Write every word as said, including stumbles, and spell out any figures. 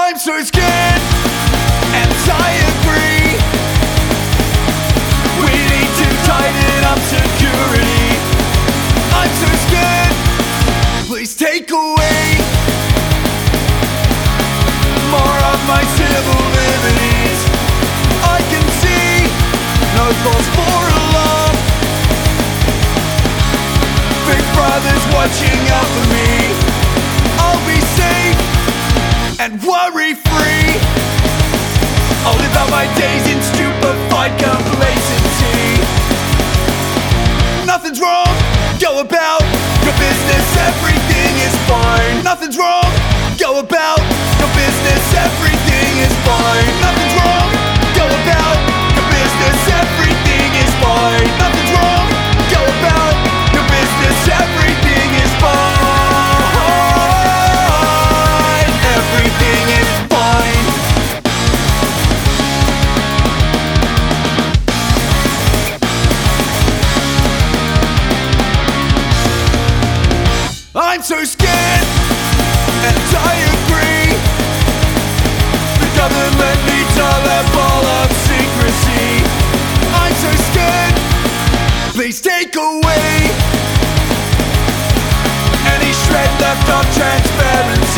I'm so scared, and I agree. We need to tighten up security. I'm so scared, please take away more of my civil liberties. I can see no cause for alarm. Big Brother's watching out for me. I'll be safe and worry-free. I'll live out my days in stupefied complacency. Nothing's wrong, go about your business, everything is fine. Nothing's wrong, go about your business, everything is fine. Nothing's wrong, go about your business, everything is fine. Nothing's wrong, go about your business, everything is fine. Everything is fine. I'm so scared, and I agree. The government needs a level of secrecy. I'm so scared, please take away any shred left of transparency.